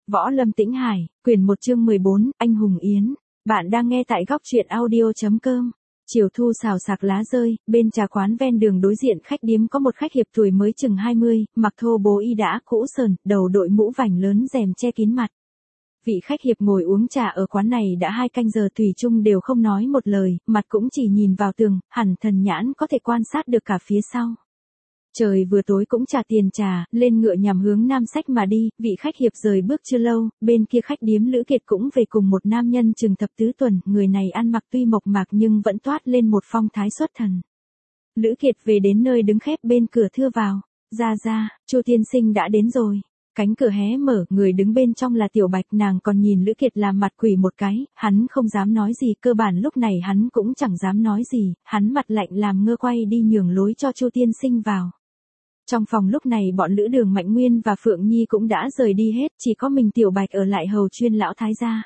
Võ Lâm Tĩnh Hải, quyển 1 chương 14, Anh Hùng Yến. Bạn đang nghe tại góc truyện audio.com. Chiều thu xào xạc lá rơi, bên trà quán ven đường đối diện khách điếm có một khách hiệp tuổi mới chừng 20, mặc thô bố y đã cũ sờn, đầu đội mũ vành lớn rèm che kín mặt. Vị khách hiệp ngồi uống trà ở quán này đã 2 canh giờ thủy chung đều không nói một lời, mặt cũng chỉ nhìn vào tường, hẳn thần nhãn có thể quan sát được cả phía sau. Trời vừa tối cũng trả tiền trà, lên ngựa nhằm hướng Nam Sách mà đi, vị khách hiệp rời bước chưa lâu, bên kia khách điếm Lữ Kiệt cũng về cùng một nam nhân chừng thập tứ tuần, người này ăn mặc tuy mộc mạc nhưng vẫn toát lên một phong thái xuất thần. Lữ Kiệt về đến nơi đứng khép bên cửa thưa vào, ra, Chu tiên sinh đã đến rồi. Cánh cửa hé mở, người đứng bên trong là Tiểu Bạch, nàng còn nhìn Lữ Kiệt làm mặt quỷ một cái, hắn không dám nói gì, cơ bản lúc này hắn cũng chẳng dám nói gì, hắn mặt lạnh làm ngơ quay đi nhường lối cho Chu tiên sinh vào. Trong phòng lúc này bọn Lữ Đường Mạnh Nguyên và Phượng Nhi cũng đã rời đi hết, chỉ có mình Tiểu Bạch ở lại hầu chuyên lão thái gia.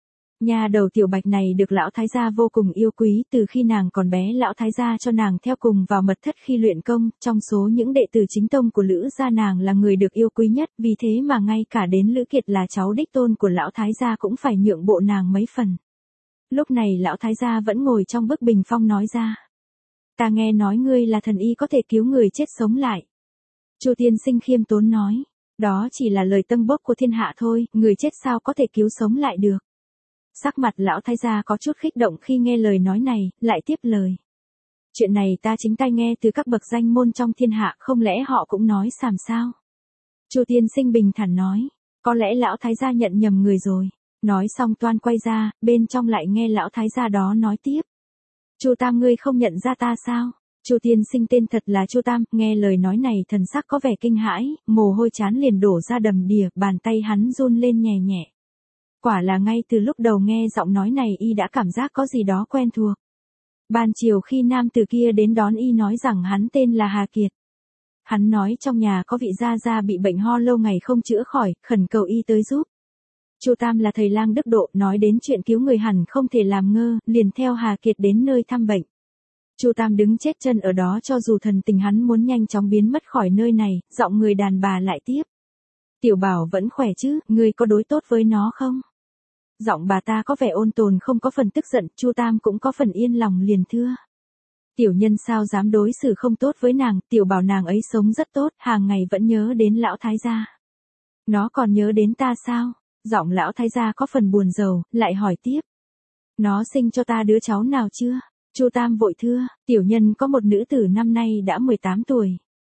Nhà đầu Tiểu Bạch này được lão thái gia vô cùng yêu quý, từ khi nàng còn bé lão thái gia cho nàng theo cùng vào mật thất khi luyện công, trong số những đệ tử chính tông của Lữ gia nàng là người được yêu quý nhất, vì thế mà ngay cả đến Lữ Kiệt là cháu đích tôn của lão thái gia cũng phải nhượng bộ nàng mấy phần. Lúc này lão thái gia vẫn ngồi trong bức bình phong nói ra: "Ta nghe nói ngươi là thần y có thể cứu người chết sống lại." Chu tiên sinh khiêm tốn nói: "Đó chỉ là lời tâng bốc của thiên hạ thôi, người chết sao có thể cứu sống lại được." Sắc mặt lão thái gia có chút kích động khi nghe lời nói này, lại tiếp lời: "Chuyện này ta chính tai nghe từ các bậc danh môn trong thiên hạ, không lẽ họ cũng nói xàm sao?" Chu tiên sinh bình thản nói: "Có lẽ lão thái gia nhận nhầm người rồi." Nói xong toan quay ra, bên trong lại nghe lão thái gia đó nói tiếp: "Chu Tam, ngươi không nhận ra ta sao?" Chu tiên sinh tên thật là Chu Tam, nghe lời nói này thần sắc có vẻ kinh hãi, mồ hôi trán liền đổ ra đầm đìa, bàn tay hắn run lên nhẹ nhẹ. Quả là ngay từ lúc đầu nghe giọng nói này y đã cảm giác có gì đó quen thuộc. Ban chiều khi nam từ kia đến đón y nói rằng hắn tên là Hà Kiệt. Hắn nói trong nhà có vị gia gia bị bệnh ho lâu ngày không chữa khỏi, khẩn cầu y tới giúp. Chu Tam là thầy lang đức độ, nói đến chuyện cứu người hẳn không thể làm ngơ, liền theo Hà Kiệt đến nơi thăm bệnh. Chu Tam đứng chết chân ở đó, cho dù thần tình hắn muốn nhanh chóng biến mất khỏi nơi này, giọng người đàn bà lại tiếp: "Tiểu Bảo vẫn khỏe chứ, ngươi có đối tốt với nó không?" Giọng bà ta có vẻ ôn tồn không có phần tức giận, Chu Tam cũng có phần yên lòng liền thưa: "Tiểu nhân sao dám đối xử không tốt với nàng, Tiểu Bảo nàng ấy sống rất tốt, hàng ngày vẫn nhớ đến lão thái gia." "Nó còn nhớ đến ta sao?" Giọng lão thái gia có phần buồn rầu, lại hỏi tiếp: "Nó sinh cho ta đứa cháu nào chưa?" Chu Tam vội thưa: "Tiểu nhân có một nữ tử năm nay đã 18 tuổi.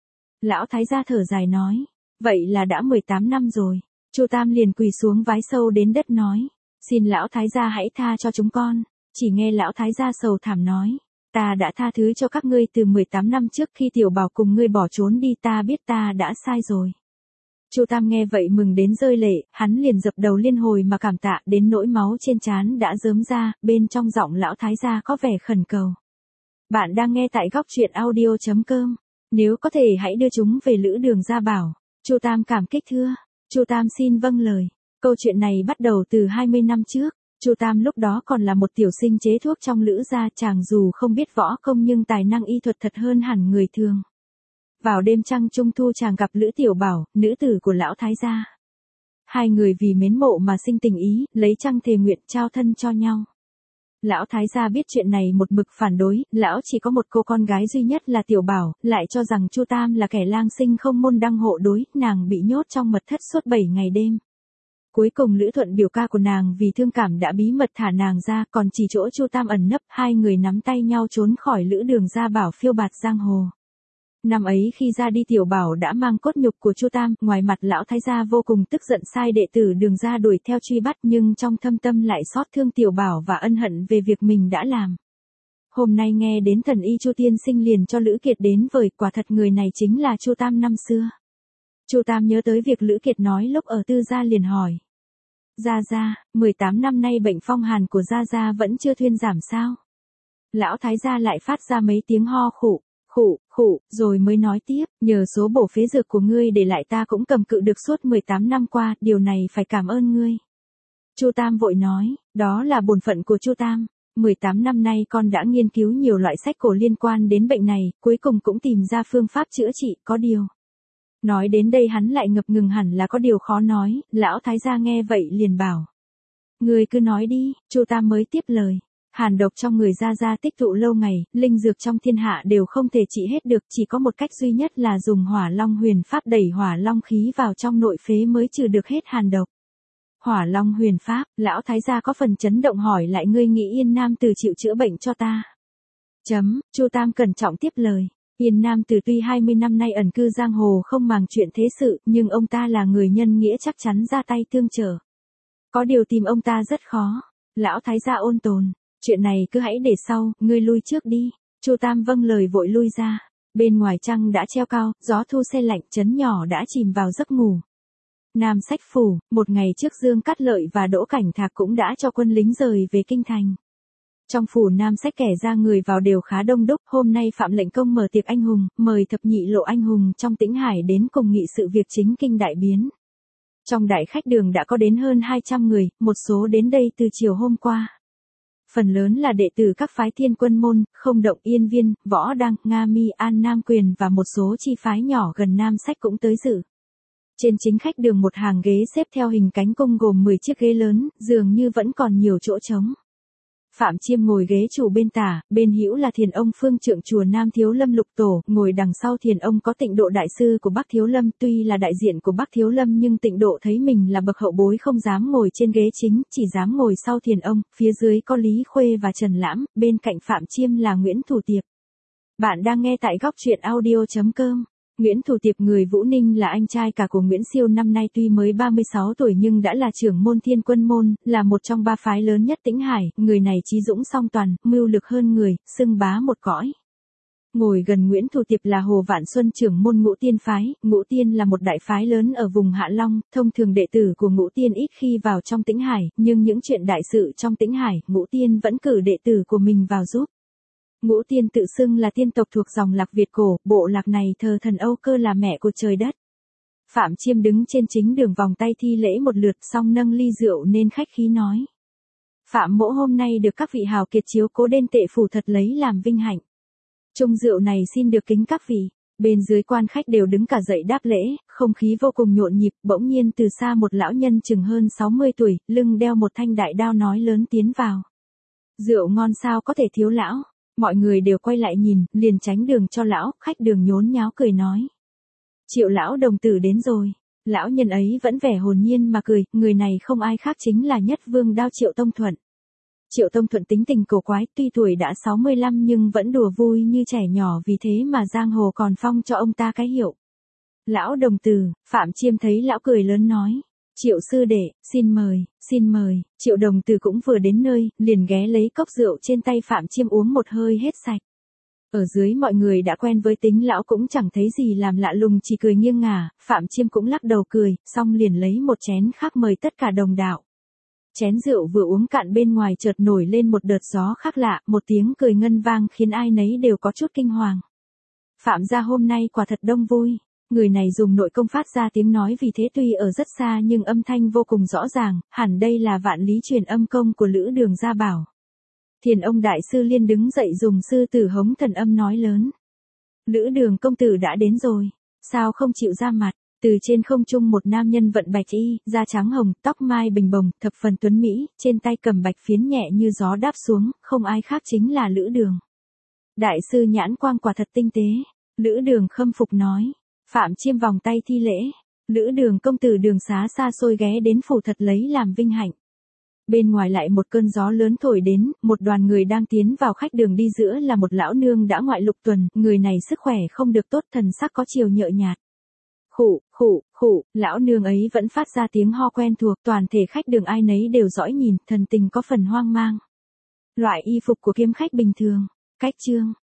Lão thái gia thở dài nói: "Vậy là đã 18 năm rồi." Chu Tam liền quỳ xuống vái sâu đến đất nói: "Xin lão thái gia hãy tha cho chúng con." Chỉ nghe lão thái gia sầu thảm nói: "Ta đã tha thứ cho các ngươi từ 18 năm trước khi Tiểu Bảo cùng ngươi bỏ trốn đi, ta biết ta đã sai rồi." Chu Tam nghe vậy mừng đến rơi lệ, hắn liền dập đầu liên hồi mà cảm tạ, đến nỗi máu trên trán đã rớm ra, bên trong giọng lão thái gia có vẻ khẩn cầu. Bạn đang nghe tại góc truyện audio.com. Nếu có thể hãy đưa chúng về Lữ Đường gia bảo. Chu Tam cảm kích thưa: "Chu Tam xin vâng lời." Câu chuyện này bắt đầu từ 20 năm trước. Chu Tam lúc đó còn là một tiểu sinh chế thuốc trong Lữ gia, chàng dù không biết võ công nhưng tài năng y thuật thật hơn hẳn người thường. Vào đêm trăng trung thu chàng gặp Lữ Tiểu Bảo, nữ tử của lão thái gia. Hai người vì mến mộ mà sinh tình ý, lấy trăng thề nguyện trao thân cho nhau. Lão thái gia biết chuyện này một mực phản đối, lão chỉ có một cô con gái duy nhất là Tiểu Bảo, lại cho rằng Chu Tam là kẻ lang sinh không môn đăng hộ đối, nàng bị nhốt trong mật thất suốt 7 ngày đêm. Cuối cùng Lữ Thuận biểu ca của nàng vì thương cảm đã bí mật thả nàng ra, còn chỉ chỗ Chu Tam ẩn nấp, hai người nắm tay nhau trốn khỏi Lữ Đường gia bảo phiêu bạt giang hồ. Năm ấy khi ra đi Tiểu Bảo đã mang cốt nhục của Chu Tam, ngoài mặt lão thái gia vô cùng tức giận sai đệ tử Đường gia đuổi theo truy bắt, nhưng trong thâm tâm lại xót thương Tiểu Bảo và ân hận về việc mình đã làm. Hôm nay nghe đến thần y Chu tiên sinh liền cho Lữ Kiệt đến vời, quả thật người này chính là Chu Tam năm xưa. Chu Tam nhớ tới việc Lữ Kiệt nói lúc ở Tư gia liền hỏi: "Gia, 18 năm nay bệnh phong hàn của Gia vẫn chưa thuyên giảm sao?" Lão thái gia lại phát ra mấy tiếng ho khụ, rồi mới nói tiếp: "Nhờ số bổ phế dược của ngươi để lại ta cũng cầm cự được suốt 18 năm qua, điều này phải cảm ơn ngươi." Chu Tam vội nói: "Đó là bổn phận của Chu Tam. 18 năm nay con đã nghiên cứu nhiều loại sách cổ liên quan đến bệnh này, cuối cùng cũng tìm ra phương pháp chữa trị, có điều Nói đến đây hắn lại ngập ngừng hẳn là có điều khó nói, lão thái gia nghe vậy liền bảo. Người cứ nói đi, Chu Tam mới tiếp lời. Hàn độc trong người gia tích tụ lâu ngày, linh dược trong thiên hạ đều không thể trị hết được, chỉ có một cách duy nhất là dùng hỏa long huyền pháp đẩy hỏa long khí vào trong nội phế mới trừ được hết hàn độc. Hỏa long huyền pháp, lão thái gia có phần chấn động hỏi lại ngươi nghĩ Yên Nam Tử chịu chữa bệnh cho ta. Chu Tam cẩn trọng tiếp lời. Yên Nam Tử tuy 20 năm nay ẩn cư giang hồ không màng chuyện thế sự, nhưng ông ta là người nhân nghĩa chắc chắn ra tay tương trợ. Có điều tìm ông ta rất khó. Lão thái gia ôn tồn. Chuyện này cứ hãy để sau, ngươi lui trước đi. Chu Tam vâng lời vội lui ra. Bên ngoài trăng đã treo cao, gió thu se lạnh, trấn nhỏ đã chìm vào giấc ngủ. Nam Sách Phủ, một ngày trước Dương Cát Lợi và Đỗ Cảnh Thạc cũng đã cho quân lính rời về kinh thành. Trong phủ Nam Sách kẻ ra người vào đều khá đông đúc, hôm nay Phạm lệnh công mở tiệc anh hùng, mời thập nhị lộ anh hùng trong Tĩnh Hải đến cùng nghị sự việc chính kinh đại biến. Trong đại khách đường đã có đến hơn 200 người, một số đến đây từ chiều hôm qua. Phần lớn là đệ tử các phái Thiên Quân Môn, Không Động, Yên Viên, Võ Đăng, Nga Mi, An Nam Quyền và một số chi phái nhỏ gần Nam Sách cũng tới dự. Trên chính khách đường một hàng ghế xếp theo hình cánh cung gồm 10 chiếc ghế lớn, dường như vẫn còn nhiều chỗ trống. Phạm Chiêm ngồi ghế chủ bên tả, bên hữu là Thiền Ông Phương Trượng chùa Nam Thiếu Lâm Lục Tổ, ngồi đằng sau Thiền Ông có Tịnh Độ đại sư của Bắc Thiếu Lâm, tuy là đại diện của Bắc Thiếu Lâm nhưng Tịnh Độ thấy mình là bậc hậu bối không dám ngồi trên ghế chính, chỉ dám ngồi sau Thiền Ông, phía dưới có Lý Khuê và Trần Lãm, bên cạnh Phạm Chiêm là Nguyễn Thủ Tiệp. Bạn đang nghe tại góc truyện audio.com. Nguyễn Thủ Tiệp người Vũ Ninh là anh trai cả của Nguyễn Siêu, năm nay tuy mới 36 tuổi nhưng đã là trưởng môn Thiên Quân Môn, là một trong 3 phái lớn nhất Tĩnh Hải, người này trí dũng song toàn, mưu lực hơn người, xưng bá một cõi. Ngồi gần Nguyễn Thủ Tiệp là Hồ Vạn Xuân trưởng môn Ngũ Tiên phái, Ngũ Tiên là một đại phái lớn ở vùng Hạ Long, thông thường đệ tử của Ngũ Tiên ít khi vào trong Tĩnh Hải, nhưng những chuyện đại sự trong Tĩnh Hải, Ngũ Tiên vẫn cử đệ tử của mình vào giúp. Ngũ Tiên tự xưng là tiên tộc thuộc dòng Lạc Việt cổ, bộ lạc này thờ thần Âu Cơ là mẹ của trời đất. Phạm Chiêm đứng trên chính đường vòng tay thi lễ một lượt xong nâng ly rượu nên khách khí nói. Phạm mỗ hôm nay được các vị hào kiệt chiếu cố đến tệ phủ thật lấy làm vinh hạnh. Chung rượu này xin được kính các vị. Bên dưới quan khách đều đứng cả dậy đáp lễ, không khí vô cùng nhộn nhịp, bỗng nhiên từ xa một lão nhân chừng hơn 60 tuổi, lưng đeo một thanh đại đao nói lớn tiến vào. Rượu ngon sao có thể thiếu lão. Mọi người đều quay lại nhìn, liền tránh đường cho lão, khách đường nhốn nháo cười nói. Triệu lão đồng tử đến rồi. Lão nhân ấy vẫn vẻ hồn nhiên mà cười, người này không ai khác chính là Nhất Vương Đao Triệu Tông Thuận. Triệu Tông Thuận tính tình cổ quái, tuy tuổi đã 65 nhưng vẫn đùa vui như trẻ nhỏ, vì thế mà giang hồ còn phong cho ông ta cái hiệu. Lão đồng tử, Phạm Chiêm thấy lão cười lớn nói. Triệu sư đệ, xin mời, Triệu đồng tử cũng vừa đến nơi, liền ghé lấy cốc rượu trên tay Phạm Chiêm uống một hơi hết sạch. Ở dưới mọi người đã quen với tính lão cũng chẳng thấy gì làm lạ lùng, chỉ cười nghiêng ngả, Phạm Chiêm cũng lắc đầu cười, xong liền lấy một chén khác mời tất cả đồng đạo. Chén rượu vừa uống cạn bên ngoài chợt nổi lên một đợt gió khác lạ, một tiếng cười ngân vang khiến ai nấy đều có chút kinh hoàng. Phạm gia hôm nay quả thật đông vui. Người này dùng nội công phát ra tiếng nói, vì thế tuy ở rất xa nhưng âm thanh vô cùng rõ ràng, hẳn đây là Vạn Lý truyền âm công của Lữ Đường gia bảo. Thiền Ông đại sư liên đứng dậy dùng sư tử hống thần âm nói lớn. Lữ Đường công tử đã đến rồi, sao không chịu ra mặt? Từ trên không trung một nam nhân vận bạch y, da trắng hồng, tóc mai bình bồng, thập phần tuấn mỹ, trên tay cầm bạch phiến nhẹ như gió đáp xuống, không ai khác chính là Lữ Đường. Đại sư nhãn quang quả thật tinh tế. Lữ Đường khâm phục nói. Phạm Chiêm vòng tay thi lễ. Lữ Đường công tử đường xá xa xôi ghé đến phủ thật lấy làm vinh hạnh. Bên ngoài lại một cơn gió lớn thổi đến, một đoàn người đang tiến vào khách đường, đi giữa là một lão nương đã ngoại lục tuần, người này sức khỏe không được tốt, thần sắc có chiều nhợt nhạt. Khụ, lão nương ấy vẫn phát ra tiếng ho quen thuộc, toàn thể khách đường ai nấy đều dõi nhìn, thần tình có phần hoang mang. Loại y phục của kiếm khách bình thường, cách trương,